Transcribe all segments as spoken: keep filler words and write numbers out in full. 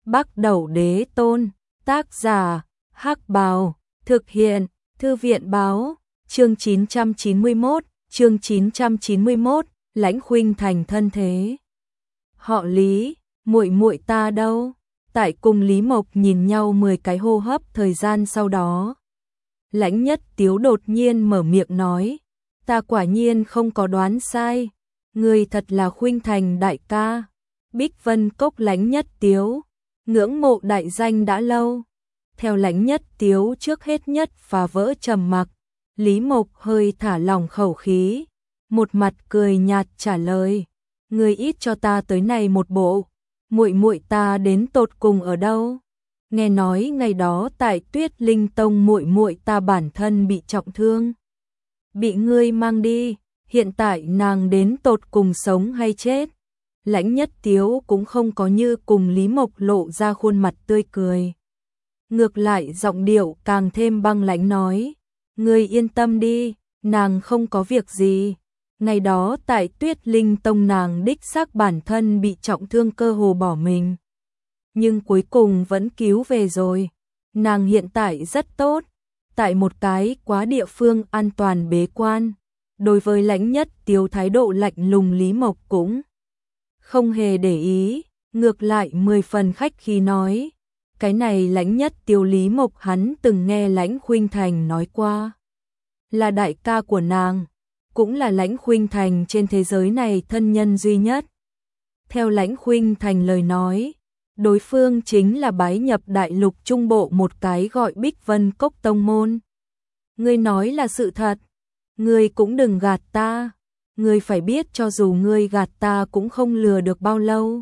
Bắc Đẩu Đế Tôn, tác giả, Hắc Bào, thực hiện, Thư viện báo, chương chín trăm chín mươi mốt, chương chín trăm chín mươi mốt, Lãnh Khuynh Thành thân thế. Họ Lý, muội muội ta đâu? Tại cùng Lý Mộc nhìn nhau mười cái hô hấp thời gian sau đó. Lãnh Nhất Tiếu đột nhiên mở miệng nói, ta quả nhiên không có đoán sai, người thật là Khuynh Thành đại ca. Bích Vân Cốc Lãnh Nhất Tiếu, ngưỡng mộ đại danh đã lâu. Theo Lãnh Nhất Tiếu trước hết nhất phá vỡ trầm mặc, Lý Mộc hơi thả lỏng khẩu khí, một mặt cười nhạt trả lời, người ít cho ta tới này một bộ, muội muội ta đến tột cùng ở đâu? Nghe nói ngày đó tại Tuyết Linh Tông muội muội ta bản thân bị trọng thương, bị ngươi mang đi, hiện tại nàng đến tột cùng sống hay chết? Lãnh Nhất Tiếu cũng không có như cùng Lý Mộc lộ ra khuôn mặt tươi cười. Ngược lại giọng điệu càng thêm băng lãnh nói, ngươi yên tâm đi, nàng không có việc gì. Ngày đó tại Tuyết Linh Tông nàng đích xác bản thân bị trọng thương cơ hồ bỏ mình, nhưng cuối cùng vẫn cứu về rồi. Nàng hiện tại rất tốt, tại một cái quá địa phương an toàn bế quan. Đối với Lãnh Nhất Tiếu thái độ lạnh lùng, Lý Mộc cũng không hề để ý, ngược lại mười phần khách khí nói, cái này Lãnh Nhất Tiếu Lý Mộc hắn từng nghe Lãnh Khuynh Thành nói qua, là đại ca của nàng, cũng là Lãnh Khuynh Thành trên thế giới này thân nhân duy nhất. Theo Lãnh Khuynh Thành lời nói, đối phương chính là bái nhập đại lục trung bộ một cái gọi Bích Vân Cốc tông môn. Ngươi nói là sự thật, ngươi cũng đừng gạt ta, ngươi phải biết cho dù ngươi gạt ta cũng không lừa được bao lâu.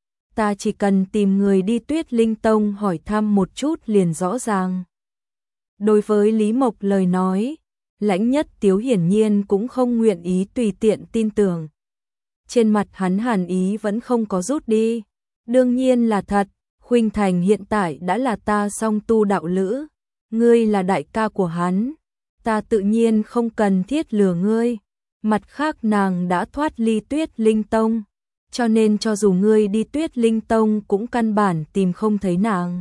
Ta chỉ cần tìm người đi Tuyết Linh Tông hỏi thăm một chút liền rõ ràng. Đối với Lý Mộc lời nói, Lãnh Nhất Tiếu hiển nhiên cũng không nguyện ý tùy tiện tin tưởng. Trên mặt hắn hàn ý vẫn không có rút đi. Đương nhiên là thật, Khuynh Thành hiện tại đã là ta song tu đạo lữ, ngươi là đại ca của hắn, ta tự nhiên không cần thiết lừa ngươi. Mặt khác nàng đã thoát ly Tuyết Linh Tông, cho nên cho dù ngươi đi Tuyết Linh Tông cũng căn bản tìm không thấy nàng.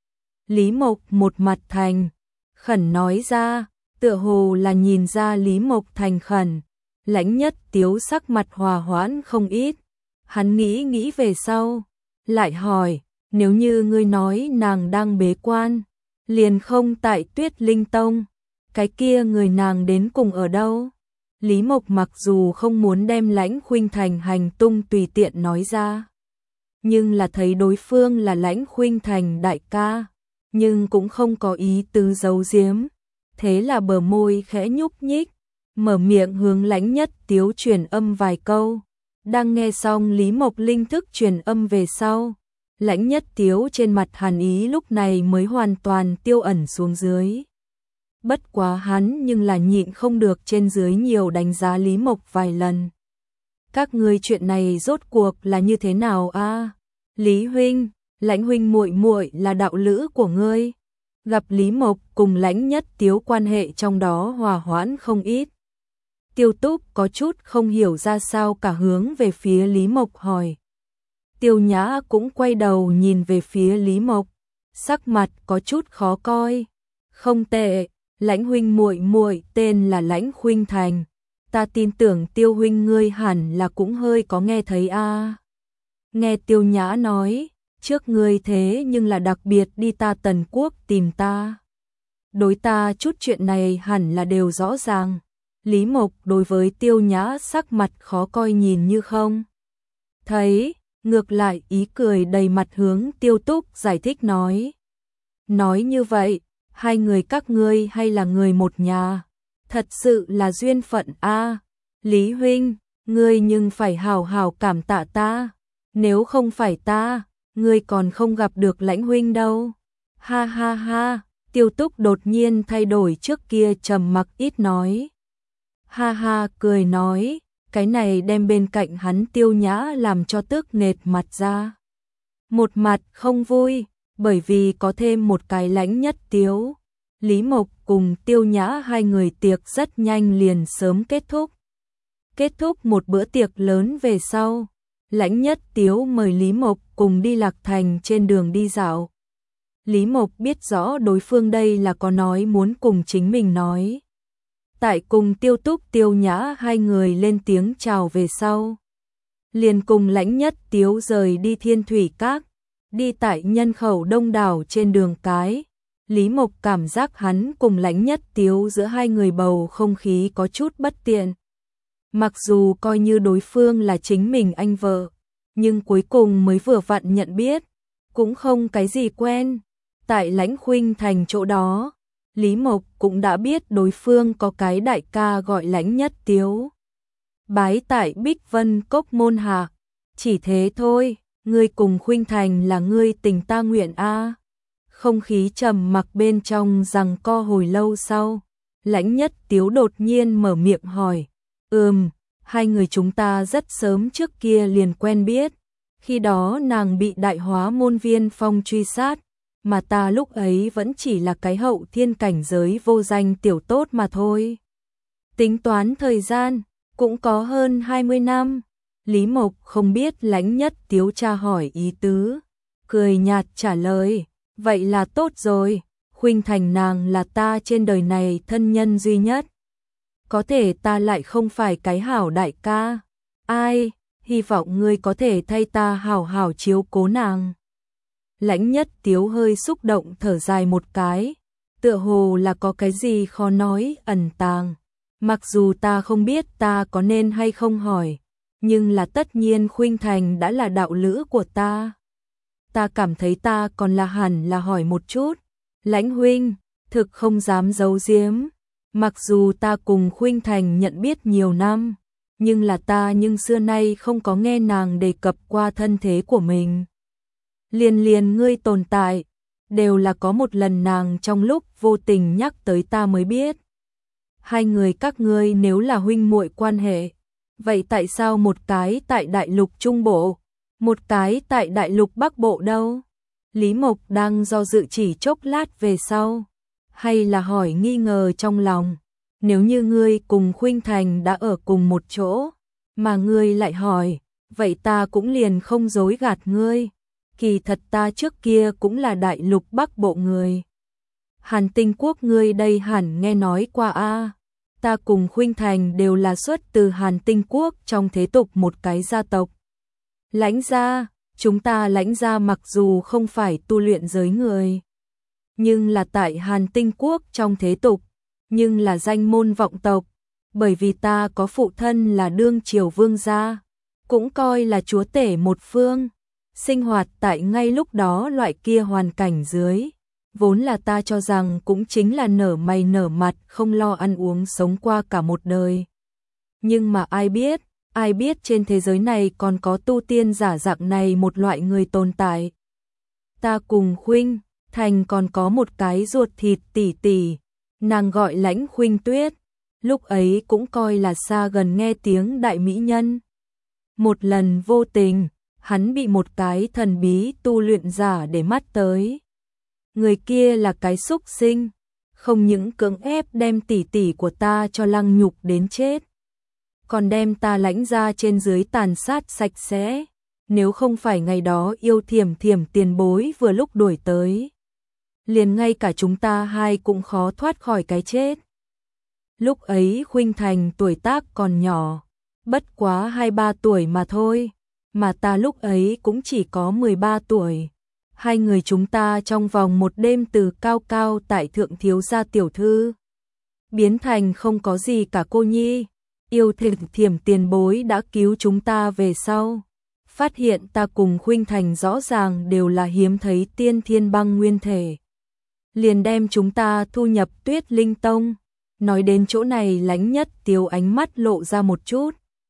Lý Mộc một mặt thành khẩn nói ra, tựa hồ là nhìn ra Lý Mộc thành khẩn. Lãnh Nhất Tiếu sắc mặt hòa hoãn không ít, hắn nghĩ nghĩ về sau, lại hỏi, nếu như ngươi nói nàng đang bế quan, liền không tại Tuyết Linh Tông, cái kia người nàng đến cùng ở đâu? Lý Mộc mặc dù không muốn đem Lãnh Khuynh Thành hành tung tùy tiện nói ra, nhưng là thấy đối phương là Lãnh Khuynh Thành đại ca, nhưng cũng không có ý tứ giấu giếm, thế là bờ môi khẽ nhúc nhích, mở miệng hướng Lãnh Nhất Tiếu truyền âm vài câu. Đang nghe xong Lý Mộc linh thức truyền âm về sau, Lãnh Nhất Tiếu trên mặt hàn ý lúc này mới hoàn toàn tiêu ẩn xuống dưới. Bất quá hắn nhưng là nhịn không được trên dưới nhiều đánh giá Lý Mộc vài lần. Các ngươi chuyện này rốt cuộc là như thế nào a? À? Lý huynh, Lãnh huynh muội muội là đạo lữ của ngươi. Gặp Lý Mộc cùng Lãnh Nhất Tiếu quan hệ trong đó hòa hoãn không ít. Tiêu Túc có chút không hiểu ra sao cả hướng về phía Lý Mộc hỏi. Tiêu Nhã cũng quay đầu nhìn về phía Lý Mộc, sắc mặt có chút khó coi. Không tệ, Lãnh huynh muội muội tên là Lãnh Khuynh Thành, ta tin tưởng Tiêu huynh ngươi hẳn là cũng hơi có nghe thấy a. À. Nghe Tiêu Nhã nói, trước ngươi thế nhưng là đặc biệt đi ta Tần Quốc tìm ta. Đối ta chút chuyện này hẳn là đều rõ ràng. Lý Mộc đối với Tiêu Nhã sắc mặt khó coi nhìn như không thấy, ngược lại ý cười đầy mặt hướng Tiêu Túc giải thích nói. Nói như vậy, hai người các ngươi hay là người một nhà, thật sự là duyên phận a. À. Lý huynh, ngươi nhưng phải hào hào cảm tạ ta, nếu không phải ta, ngươi còn không gặp được Lãnh huynh đâu. Ha ha ha, Tiêu Túc đột nhiên thay đổi trước kia trầm mặc ít nói. Ha ha cười nói, cái này đem bên cạnh hắn Tiêu Nhã làm cho tức nệt mặt ra. Một mặt không vui, bởi vì có thêm một cái Lãnh Nhất Tiếu. Lý Mộc cùng Tiêu Nhã hai người tiệc rất nhanh liền sớm kết thúc. Kết thúc một bữa tiệc lớn về sau, Lãnh Nhất Tiếu mời Lý Mộc cùng đi Lạc Thành trên đường đi dạo. Lý Mộc biết rõ đối phương đây là có nói muốn cùng chính mình nói. Tại cùng Tiêu Túc Tiêu Nhã hai người lên tiếng chào về sau. Liền cùng Lãnh Nhất Tiếu rời đi Thiên Thủy Các, đi tại nhân khẩu đông đảo trên đường cái. Lý Mộc cảm giác hắn cùng Lãnh Nhất Tiếu giữa hai người bầu không khí có chút bất tiện. Mặc dù coi như đối phương là chính mình anh vợ, nhưng cuối cùng mới vừa vặn nhận biết, cũng không cái gì quen. Tại Lãnh Khuynh Thành chỗ đó, Lý Mộc cũng đã biết đối phương có cái đại ca gọi Lãnh Nhất Tiếu. Bái tại Bích Vân Cốc môn hạ, chỉ thế thôi, ngươi cùng Khuynh Thành là ngươi tình ta nguyện a. Không khí trầm mặc bên trong giằng co hồi lâu sau, Lãnh Nhất Tiếu đột nhiên mở miệng hỏi, ừm, hai người chúng ta rất sớm trước kia liền quen biết, khi đó nàng bị Đại Hóa Môn Viên Phong truy sát, mà ta lúc ấy vẫn chỉ là cái hậu thiên cảnh giới vô danh tiểu tốt mà thôi. Tính toán thời gian, cũng có hơn hai mươi năm. Lý Mộc không biết Lãnh Nhất Tiếu tra hỏi ý tứ, cười nhạt trả lời, vậy là tốt rồi, Khuynh Thành nàng là ta trên đời này thân nhân duy nhất. Có thể ta lại không phải cái hảo đại ca. Ai, hy vọng ngươi có thể thay ta hảo hảo chiếu cố nàng. Lãnh Nhất Tiếu hơi xúc động thở dài một cái, tựa hồ là có cái gì khó nói ẩn tàng. Mặc dù ta không biết ta có nên hay không hỏi, nhưng là tất nhiên Khuynh Thành đã là đạo lữ của ta. Ta cảm thấy ta còn là hẳn là hỏi một chút. Lãnh huynh, thực không dám giấu giếm. Mặc dù ta cùng Khuynh Thành nhận biết nhiều năm, nhưng là ta nhưng xưa nay không có nghe nàng đề cập qua thân thế của mình. Liền liền ngươi tồn tại, đều là có một lần nàng trong lúc vô tình nhắc tới ta mới biết. Hai người các ngươi nếu là huynh muội quan hệ, vậy tại sao một cái tại Đại Lục Trung Bộ, một cái tại Đại Lục Bắc Bộ đâu? Lý Mộc đang do dự chỉ chốc lát về sau, hay là hỏi nghi ngờ trong lòng, nếu như ngươi cùng Khuynh Thành đã ở cùng một chỗ, mà ngươi lại hỏi, vậy ta cũng liền không dối gạt ngươi, kỳ thật ta trước kia cũng là Đại Lục Bắc Bộ người. Hàn Tinh Quốc ngươi đây hẳn nghe nói qua a. Ta cùng Khuynh Thành đều là xuất từ Hàn Tinh Quốc trong thế tục một cái gia tộc. Lãnh gia, chúng ta Lãnh gia mặc dù không phải tu luyện giới người, nhưng là tại Hàn Tinh Quốc trong thế tục, nhưng là danh môn vọng tộc, bởi vì ta có phụ thân là đương triều vương gia, cũng coi là chúa tể một phương, sinh hoạt tại ngay lúc đó loại kia hoàn cảnh dưới. Vốn là ta cho rằng cũng chính là nở mày nở mặt không lo ăn uống sống qua cả một đời. Nhưng mà ai biết, ai biết trên thế giới này còn có tu tiên giả dạng này một loại người tồn tại. Ta cùng Khuynh Thành còn có một cái ruột thịt tỷ tỷ, nàng gọi Lãnh Khuynh Tuyết, lúc ấy cũng coi là xa gần nghe tiếng đại mỹ nhân. Một lần vô tình, hắn bị một cái thần bí tu luyện giả để mắt tới. Người kia là cái xúc sinh, không những cưỡng ép đem tỷ tỷ của ta cho lăng nhục đến chết, còn đem ta Lãnh gia trên dưới tàn sát sạch sẽ, nếu không phải ngày đó yêu Thiểm Thiểm tiền bối vừa lúc đuổi tới, liền ngay cả chúng ta hai cũng khó thoát khỏi cái chết. Lúc ấy Khuynh Thành tuổi tác còn nhỏ, bất quá hai ba tuổi mà thôi, mà ta lúc ấy cũng chỉ có mười ba tuổi. Hai người chúng ta trong vòng một đêm từ cao cao tại thượng thiếu gia tiểu thư, biến thành không có gì cả cô nhi. Yêu Thiểm Thiểm tiền bối đã cứu chúng ta về sau, phát hiện ta cùng Khuynh Thành rõ ràng đều là hiếm thấy tiên thiên băng nguyên thể, liền đem chúng ta thu nhập Tuyết Linh Tông. Nói đến chỗ này Lãnh Nhất Tiếu ánh mắt lộ ra một chút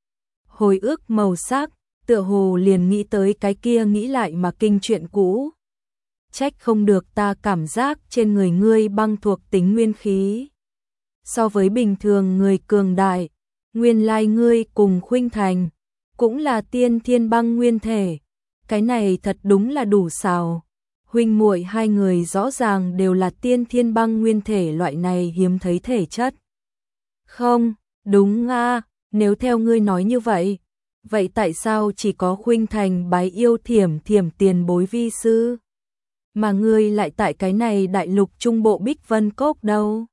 hồi ức màu sắc, tựa hồ liền nghĩ tới cái kia nghĩ lại mà kinh chuyện cũ. Trách không được ta cảm giác trên người ngươi băng thuộc tính nguyên khí, so với bình thường người cường đại, nguyên lai ngươi cùng Khuynh Thành cũng là tiên thiên băng nguyên thể, cái này thật đúng là đủ xào. Huynh muội hai người rõ ràng đều là tiên thiên băng nguyên thể loại này hiếm thấy thể chất. Không, đúng a, nếu theo ngươi nói như vậy, vậy tại sao chỉ có Khuynh Thành bái yêu Thiểm Thiểm tiền bối vi sư, mà ngươi lại tại cái này đại lục trung bộ Bích Vân Cốc đâu?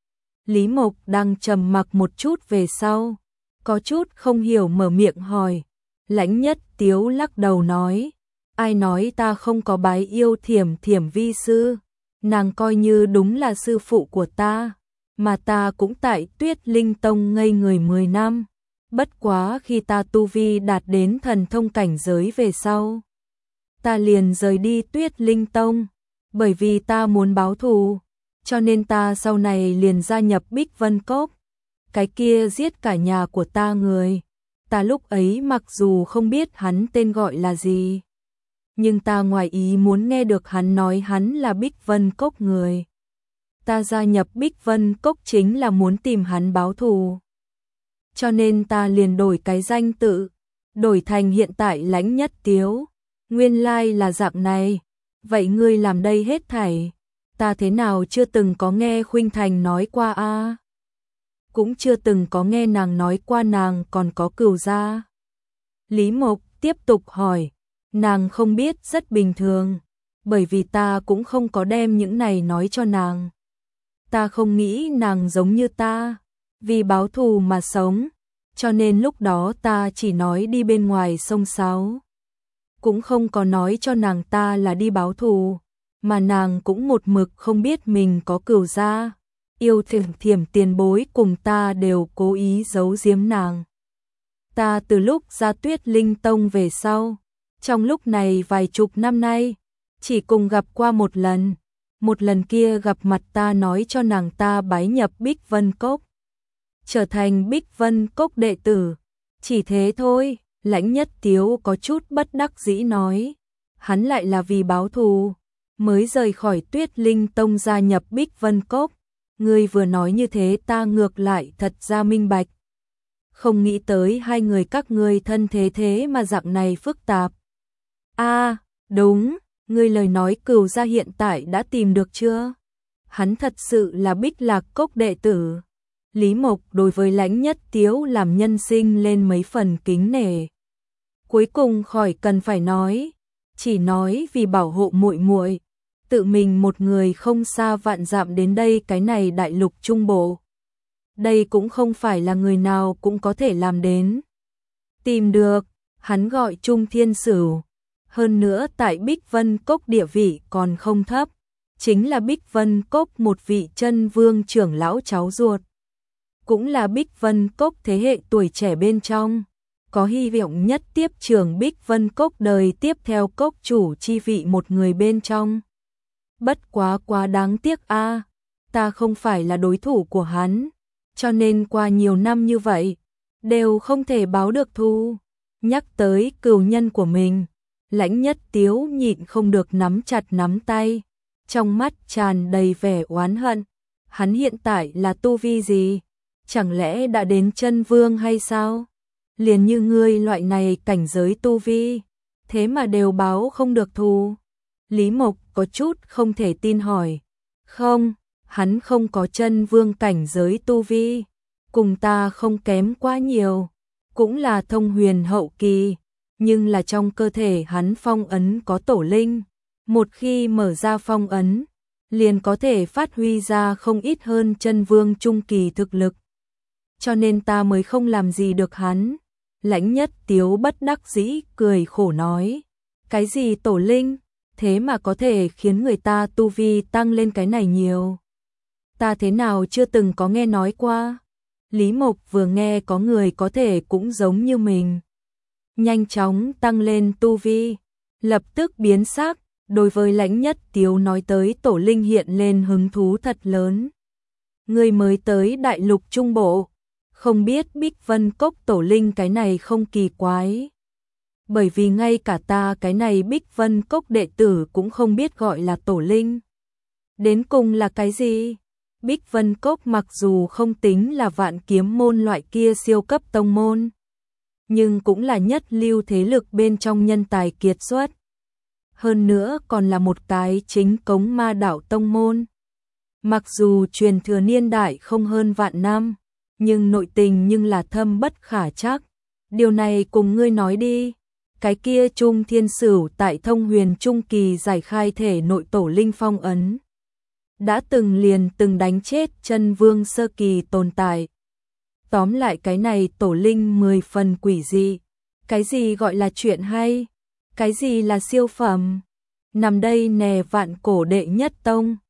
Lý Mộc đang trầm mặc một chút về sau, có chút không hiểu mở miệng hỏi. Lãnh Nhất Tiếu lắc đầu nói, ai nói ta không có bái yêu Thiểm Thiểm vi sư, nàng coi như đúng là sư phụ của ta, mà ta cũng tại Tuyết Linh Tông ngây người mười năm, bất quá khi ta tu vi đạt đến thần thông cảnh giới về sau, ta liền rời đi Tuyết Linh Tông, bởi vì ta muốn báo thù, cho nên ta sau này liền gia nhập Bích Vân Cốc. Cái kia giết cả nhà của ta người, ta lúc ấy mặc dù không biết hắn tên gọi là gì, nhưng ta ngoài ý muốn nghe được hắn nói hắn là Bích Vân Cốc người. Ta gia nhập Bích Vân Cốc chính là muốn tìm hắn báo thù. Cho nên ta liền đổi cái danh tự, đổi thành hiện tại Lãnh Nhất Tiếu. Nguyên lai là dạng này, vậy ngươi làm đây hết thảy, ta thế nào chưa từng có nghe Khuynh Thành nói qua a? À? Cũng chưa từng có nghe nàng nói qua nàng còn có cửu gia. Lý Mộc tiếp tục hỏi, nàng không biết rất bình thường, bởi vì ta cũng không có đem những này nói cho nàng. Ta không nghĩ nàng giống như ta, vì báo thù mà sống, cho nên lúc đó ta chỉ nói đi bên ngoài sông sáo. Cũng không có nói cho nàng ta là đi báo thù, mà nàng cũng một mực không biết mình có cửu gia. Yêu Thiểm Thiểm tiền bối cùng ta đều cố ý giấu giếm nàng. Ta từ lúc ra Tuyết Linh Tông về sau, trong lúc này vài chục năm nay, chỉ cùng gặp qua một lần. Một lần kia gặp mặt ta nói cho nàng ta bái nhập Bích Vân Cốc, trở thành Bích Vân Cốc đệ tử. Chỉ thế thôi. Lãnh Nhất Tiếu có chút bất đắc dĩ nói, hắn lại là vì báo thù mới rời khỏi Tuyết Linh Tông gia nhập Bích Vân Cốc. Ngươi vừa nói như thế ta ngược lại thật ra minh bạch. Không nghĩ tới hai người các ngươi thân thế thế mà dạng này phức tạp. A, à, đúng, ngươi lời nói cửu gia hiện tại đã tìm được chưa? Hắn thật sự là Bích Lạc Cốc đệ tử. Lý Mộc đối với Lãnh Nhất Tiếu làm nhân sinh lên mấy phần kính nể. Cuối cùng khỏi cần phải nói, chỉ nói vì bảo hộ muội muội, tự mình một người không xa vạn dặm đến đây cái này đại lục trung bộ. Đây cũng không phải là người nào cũng có thể làm đến. Tìm được, hắn gọi Trung Thiên Sửu, hơn nữa tại Bích Vân Cốc địa vị còn không thấp, chính là Bích Vân Cốc một vị chân vương trưởng lão cháu ruột. Cũng là Bích Vân Cốc thế hệ tuổi trẻ bên trong, có hy vọng nhất tiếp trưởng Bích Vân Cốc đời tiếp theo cốc chủ chi vị một người bên trong. Bất quá quá đáng tiếc a, à, ta không phải là đối thủ của hắn, cho nên qua nhiều năm như vậy, đều không thể báo được thù. Nhắc tới cừu nhân của mình, Lãnh Nhất Tiếu nhịn không được nắm chặt nắm tay, trong mắt tràn đầy vẻ oán hận. Hắn hiện tại là tu vi gì? Chẳng lẽ đã đến chân vương hay sao? Liền như ngươi loại này cảnh giới tu vi, thế mà đều báo không được thù. Lý Mộc có chút không thể tin hỏi. Không, hắn không có chân vương cảnh giới tu vi, cùng ta không kém quá nhiều, cũng là thông huyền hậu kỳ, nhưng là trong cơ thể hắn phong ấn có tổ linh, một khi mở ra phong ấn, liền có thể phát huy ra không ít hơn chân vương trung kỳ thực lực. Cho nên ta mới không làm gì được hắn. Lãnh Nhất Tiếu bất đắc dĩ cười khổ nói, cái gì tổ linh, thế mà có thể khiến người ta tu vi tăng lên cái này nhiều. Ta thế nào chưa từng có nghe nói qua. Lý Mộc vừa nghe có người có thể cũng giống như mình, nhanh chóng tăng lên tu vi, lập tức biến sắc, đối với Lãnh Nhất Tiếu nói tới tổ linh hiện lên hứng thú thật lớn. Người mới tới đại lục trung bộ, không biết Bích Vân Cốc tổ linh cái này không kỳ quái. Bởi vì ngay cả ta cái này Bích Vân Cốc đệ tử cũng không biết gọi là tổ linh. Đến cùng là cái gì? Bích Vân Cốc mặc dù không tính là vạn kiếm môn loại kia siêu cấp tông môn, nhưng cũng là nhất lưu thế lực bên trong nhân tài kiệt xuất. Hơn nữa còn là một cái chính cống ma đạo tông môn. Mặc dù truyền thừa niên đại không hơn vạn năm, nhưng nội tình nhưng là thâm bất khả trắc. Điều này cùng ngươi nói đi. Cái kia Trung Thiên Sửu tại Thông Huyền Trung Kỳ giải khai thể nội tổ linh phong ấn. Đã từng liền từng đánh chết chân vương sơ kỳ tồn tại. Tóm lại cái này tổ linh mười phần quỷ dị. Cái gì gọi là chuyện hay? Cái gì là siêu phẩm? Nằm đây nè vạn cổ đệ nhất tông.